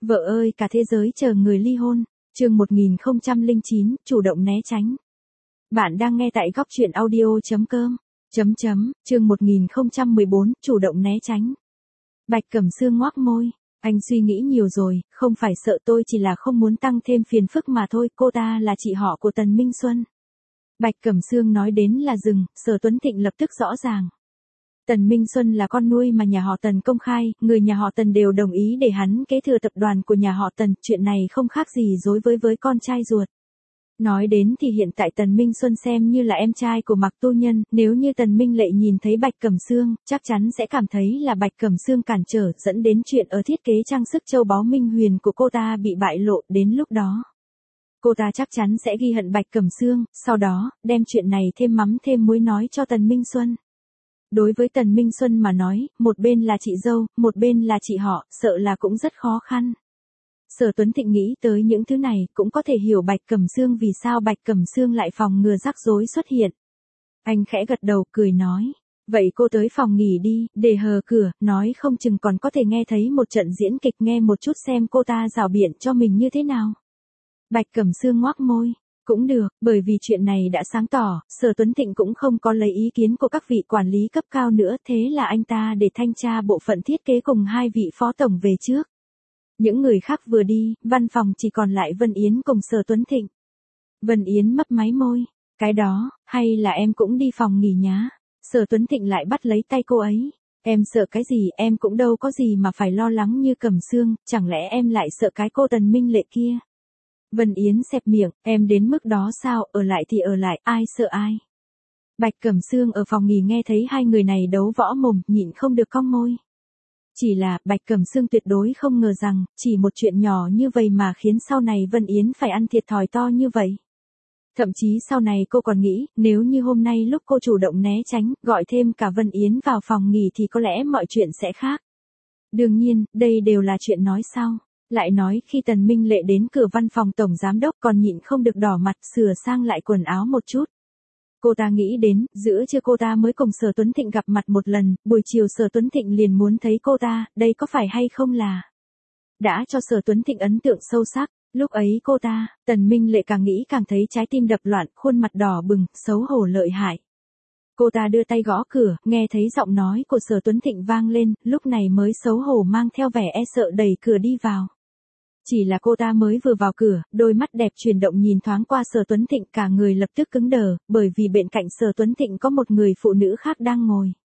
Vợ ơi cả thế giới chờ người ly hôn, chương 1009, chủ động né tránh. Bạn đang nghe tại góc truyện audio.com. Chương 1014, chủ động né tránh. Bạch Cẩm Sương ngoác môi, anh suy nghĩ nhiều rồi, không phải sợ tôi chỉ là không muốn tăng thêm phiền phức mà thôi, cô ta là chị họ của Tần Minh Xuân. Bạch Cẩm Sương nói đến là dừng, Sở Tuấn Thịnh lập tức rõ ràng. Tần Minh Xuân là con nuôi mà nhà họ Tần công khai, người nhà họ Tần đều đồng ý để hắn kế thừa tập đoàn của nhà họ Tần, chuyện này không khác gì dối với con trai ruột. Nói đến thì hiện tại Tần Minh Xuân xem như là em trai của Mạc Tu Nhân, nếu như Tần Minh Lệ nhìn thấy Bạch Cẩm Sương, chắc chắn sẽ cảm thấy là Bạch Cẩm Sương cản trở, dẫn đến chuyện ở thiết kế trang sức châu báu Minh Huyền của cô ta bị bại lộ, đến lúc đó cô ta chắc chắn sẽ ghi hận Bạch Cẩm Sương, sau đó đem chuyện này thêm mắm thêm muối nói cho Tần Minh Xuân. Đối với Tần Minh Xuân mà nói, một bên là chị dâu, một bên là chị họ, sợ là cũng rất khó khăn. Sở Tuấn Thịnh nghĩ tới những thứ này, cũng có thể hiểu Bạch Cẩm Sương vì sao Bạch Cẩm Sương lại phòng ngừa rắc rối xuất hiện. Anh khẽ gật đầu, cười nói, vậy cô tới phòng nghỉ đi, để hờ cửa, nói không chừng còn có thể nghe thấy một trận diễn kịch, nghe một chút xem cô ta rảo biện cho mình như thế nào. Bạch Cẩm Sương ngoác môi. Cũng được, bởi vì chuyện này đã sáng tỏ, Sở Tuấn Thịnh cũng không có lấy ý kiến của các vị quản lý cấp cao nữa, thế là anh ta để thanh tra bộ phận thiết kế cùng hai vị phó tổng về trước. Những người khác vừa đi, văn phòng chỉ còn lại Vân Yến cùng Sở Tuấn Thịnh. Vân Yến mấp máy môi, cái đó, hay là em cũng đi phòng nghỉ nhá. Sở Tuấn Thịnh lại bắt lấy tay cô ấy. Em sợ cái gì, em cũng đâu có gì mà phải lo lắng như Cẩm Sương, chẳng lẽ em lại sợ cái cô Tần Minh Lệ kia. Vân Yến xẹp miệng, em đến mức đó sao, ở lại thì ở lại, ai sợ ai. Bạch Cẩm Sương ở phòng nghỉ nghe thấy hai người này đấu võ mồm, nhịn không được cong môi. Chỉ là, Bạch Cẩm Sương tuyệt đối không ngờ rằng, chỉ một chuyện nhỏ như vậy mà khiến sau này Vân Yến phải ăn thiệt thòi to như vậy. Thậm chí sau này cô còn nghĩ, nếu như hôm nay lúc cô chủ động né tránh, gọi thêm cả Vân Yến vào phòng nghỉ thì có lẽ mọi chuyện sẽ khác. Đương nhiên, đây đều là chuyện nói sau. Lại nói khi Tần Minh Lệ đến cửa văn phòng tổng giám đốc còn nhịn không được đỏ mặt, sửa sang lại quần áo một chút. Cô ta nghĩ đến, giữa trưa cô ta mới cùng Sở Tuấn Thịnh gặp mặt một lần, buổi chiều Sở Tuấn Thịnh liền muốn thấy cô ta, đây có phải hay không là đã cho Sở Tuấn Thịnh ấn tượng sâu sắc. Lúc ấy cô ta, Tần Minh Lệ càng nghĩ càng thấy trái tim đập loạn, khuôn mặt đỏ bừng, xấu hổ lợi hại. Cô ta đưa tay gõ cửa, nghe thấy giọng nói của Sở Tuấn Thịnh vang lên, lúc này mới xấu hổ mang theo vẻ e sợ đẩy cửa đi vào. Chỉ là cô ta mới vừa vào cửa, đôi mắt đẹp chuyển động nhìn thoáng qua Sở Tuấn Thịnh, cả người lập tức cứng đờ, bởi vì bên cạnh Sở Tuấn Thịnh có một người phụ nữ khác đang ngồi.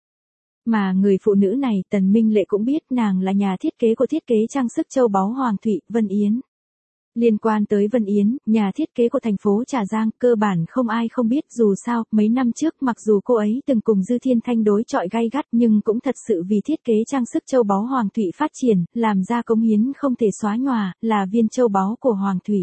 Mà người phụ nữ này, Tần Minh Lệ cũng biết nàng là nhà thiết kế của thiết kế trang sức châu báu Hoàng Thụy, Vân Yến. Liên quan tới Vân Yến, nhà thiết kế của thành phố Trà Giang, cơ bản không ai không biết, dù sao, mấy năm trước mặc dù cô ấy từng cùng Dư Thiên Thanh đối chọi gay gắt nhưng cũng thật sự vì thiết kế trang sức châu báu Hoàng Thụy phát triển, làm ra cống hiến không thể xóa nhòa, là viên châu báu của Hoàng Thụy.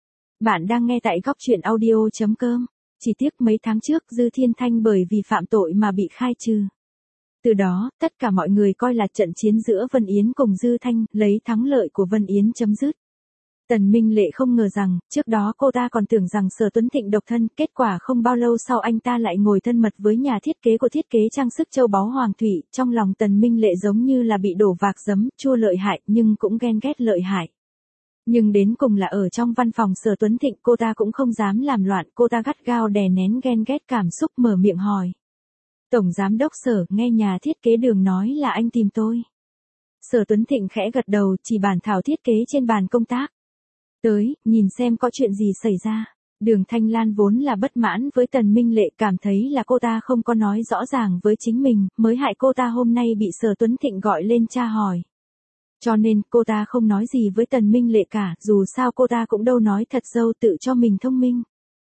Bạn đang nghe tại góc truyện audio.com. Chỉ tiếc mấy tháng trước Dư Thiên Thanh bởi vì phạm tội mà bị khai trừ. Từ đó, tất cả mọi người coi là trận chiến giữa Vân Yến cùng Dư Thanh, lấy thắng lợi của Vân Yến chấm dứt. Tần Minh Lệ không ngờ rằng, trước đó cô ta còn tưởng rằng Sở Tuấn Thịnh độc thân, kết quả không bao lâu sau anh ta lại ngồi thân mật với nhà thiết kế của thiết kế trang sức châu báu Hoàng Thụy, trong lòng Tần Minh Lệ giống như là bị đổ vạc giấm, chua lợi hại, nhưng cũng ghen ghét lợi hại. Nhưng đến cùng là ở trong văn phòng Sở Tuấn Thịnh, cô ta cũng không dám làm loạn, cô ta gắt gao đè nén ghen ghét cảm xúc, mở miệng hỏi. Tổng giám đốc Sở, nghe nhà thiết kế Đường nói là anh tìm tôi. Sở Tuấn Thịnh khẽ gật đầu, chỉ bản thảo thiết kế trên bàn công tác. Tới, nhìn xem có chuyện gì xảy ra. Đường Thanh Lan vốn là bất mãn với Tần Minh Lệ, cảm thấy là cô ta không có nói rõ ràng với chính mình, mới hại cô ta hôm nay bị Sở Tuấn Thịnh gọi lên tra hỏi. Cho nên, cô ta không nói gì với Tần Minh Lệ cả, dù sao cô ta cũng đâu nói thật dâu tự cho mình thông minh.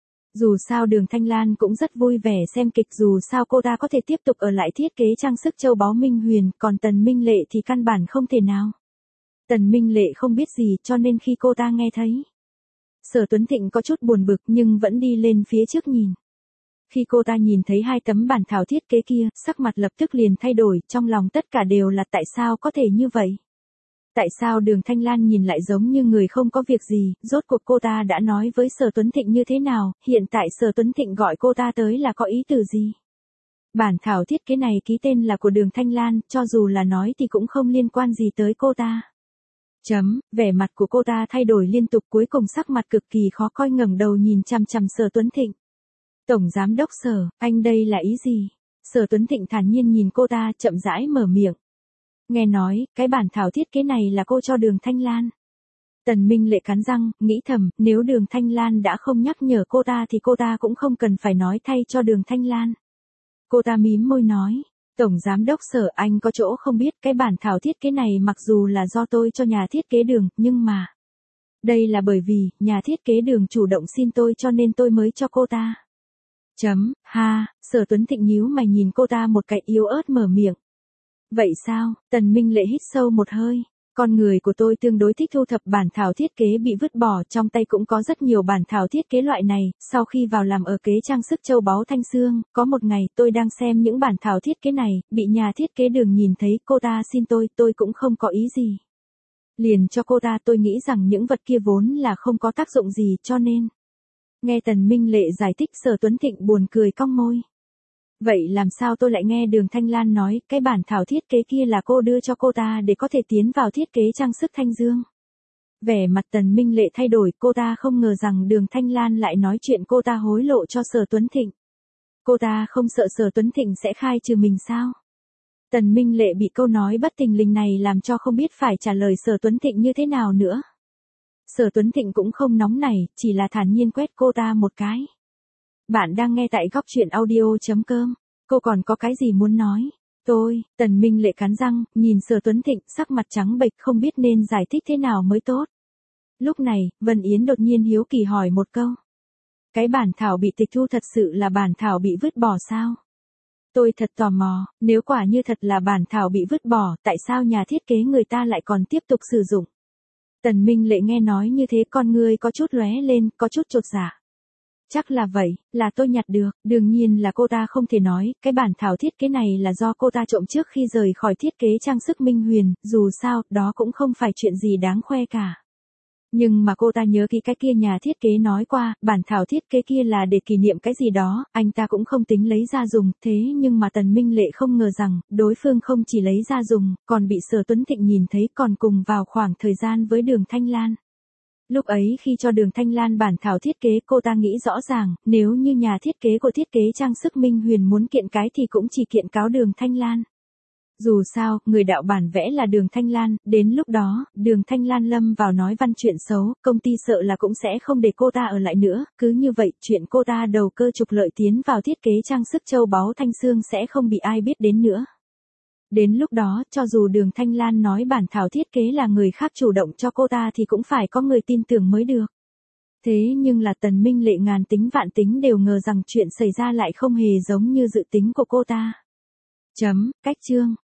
Dù sao Đường Thanh Lan cũng rất vui vẻ xem kịch, dù sao cô ta có thể tiếp tục ở lại thiết kế trang sức châu báu Minh Huyền, còn Tần Minh Lệ thì căn bản không thể nào. Tần Minh Lệ không biết gì cho nên khi cô ta nghe thấy, Sở Tuấn Thịnh có chút buồn bực nhưng vẫn đi lên phía trước nhìn. Khi cô ta nhìn thấy hai tấm bản thảo thiết kế kia, sắc mặt lập tức liền thay đổi, trong lòng tất cả đều là tại sao có thể như vậy. Tại sao Đường Thanh Lan nhìn lại giống như người không có việc gì, rốt cuộc cô ta đã nói với Sở Tuấn Thịnh như thế nào, hiện tại Sở Tuấn Thịnh gọi cô ta tới là có ý từ gì. Bản thảo thiết kế này ký tên là của Đường Thanh Lan, cho dù là nói thì cũng không liên quan gì tới cô ta. Vẻ mặt của cô ta thay đổi liên tục, cuối cùng sắc mặt cực kỳ khó coi, ngẩng đầu nhìn chằm chằm Sở Tuấn Thịnh. Tổng giám đốc Sở, anh đây là ý gì? Sở Tuấn Thịnh thản nhiên nhìn cô ta, chậm rãi mở miệng. Nghe nói, cái bản thảo thiết kế này là cô cho Đường Thanh Lan. Tần Minh Lệ cắn răng, nghĩ thầm, nếu Đường Thanh Lan đã không nhắc nhở cô ta thì cô ta cũng không cần phải nói thay cho Đường Thanh Lan. Cô ta mím môi nói, Tổng giám đốc Sở, anh có chỗ không biết, cái bản thảo thiết kế này mặc dù là do tôi cho nhà thiết kế Đường, nhưng mà đây là bởi vì nhà thiết kế Đường chủ động xin tôi cho nên tôi mới cho cô ta. Sở Tuấn Thịnh nhíu mày nhìn cô ta một cái, yếu ớt mở miệng. Vậy sao? Tần Minh Lệ hít sâu một hơi. Con người của tôi tương đối thích thu thập bản thảo thiết kế bị vứt bỏ, trong tay cũng có rất nhiều bản thảo thiết kế loại này. Sau khi vào làm ở kế trang sức châu báu Thanh Sương, có một ngày tôi đang xem những bản thảo thiết kế này, bị nhà thiết kế Đường nhìn thấy, cô ta xin tôi cũng không có ý gì. Liền cho cô ta, tôi nghĩ rằng những vật kia vốn là không có tác dụng gì, cho nên. Nghe Tần Minh Lệ giải thích, Sở Tuấn Thịnh buồn cười cong môi. Vậy làm sao tôi lại nghe Đường Thanh Lan nói, cái bản thảo thiết kế kia là cô đưa cho cô ta để có thể tiến vào thiết kế trang sức Thanh Dương? Vẻ mặt Tần Minh Lệ thay đổi, cô ta không ngờ rằng Đường Thanh Lan lại nói chuyện cô ta hối lộ cho Sở Tuấn Thịnh. Cô ta không sợ Sở Tuấn Thịnh sẽ khai trừ mình sao? Tần Minh Lệ bị câu nói bất thình lình này làm cho không biết phải trả lời Sở Tuấn Thịnh như thế nào nữa. Sở Tuấn Thịnh cũng không nóng nảy, chỉ là thản nhiên quét cô ta một cái. Bạn đang nghe tại góc truyện audio.com. Cô còn có cái gì muốn nói? Tần Minh Lệ cắn răng, nhìn Sở Tuấn Thịnh, sắc mặt trắng bệch, không biết nên giải thích thế nào mới tốt. Lúc này, Vân Yến đột nhiên hiếu kỳ hỏi một câu. Cái bản thảo bị tịch thu thật sự là bản thảo bị vứt bỏ sao? Tôi thật tò mò, nếu quả như thật là bản thảo bị vứt bỏ, tại sao nhà thiết kế người ta lại còn tiếp tục sử dụng? Tần Minh Lệ nghe nói như thế, con ngươi có chút lóe lên, có chút chột dạ. Chắc là vậy, là tôi nhặt được, đương nhiên là cô ta không thể nói, cái bản thảo thiết kế này là do cô ta trộm trước khi rời khỏi thiết kế trang sức Minh Huyền, dù sao, đó cũng không phải chuyện gì đáng khoe cả. Nhưng mà cô ta nhớ kỹ cái kia nhà thiết kế nói qua, bản thảo thiết kế kia là để kỷ niệm cái gì đó, anh ta cũng không tính lấy ra dùng, thế nhưng mà Tần Minh Lệ không ngờ rằng, đối phương không chỉ lấy ra dùng, còn bị Sở Tuấn Thịnh nhìn thấy, còn cùng vào khoảng thời gian với Đường Thanh Lan. Lúc ấy khi cho Đường Thanh Lan bản thảo thiết kế, cô ta nghĩ rõ ràng, nếu như nhà thiết kế của thiết kế trang sức Minh Huyền muốn kiện cái thì cũng chỉ kiện cáo Đường Thanh Lan. Dù sao, người đạo bản vẽ là Đường Thanh Lan, đến lúc đó, Đường Thanh Lan lâm vào nói văn chuyện xấu, công ty sợ là cũng sẽ không để cô ta ở lại nữa, cứ như vậy, chuyện cô ta đầu cơ trục lợi tiến vào thiết kế trang sức châu báu Thanh Sương sẽ không bị ai biết đến nữa. Đến lúc đó, cho dù Đường Thanh Lan nói bản thảo thiết kế là người khác chủ động cho cô ta thì cũng phải có người tin tưởng mới được. Thế nhưng là Tần Minh Lệ ngàn tính vạn tính đều ngờ rằng chuyện xảy ra lại không hề giống như dự tính của cô ta. Cách chương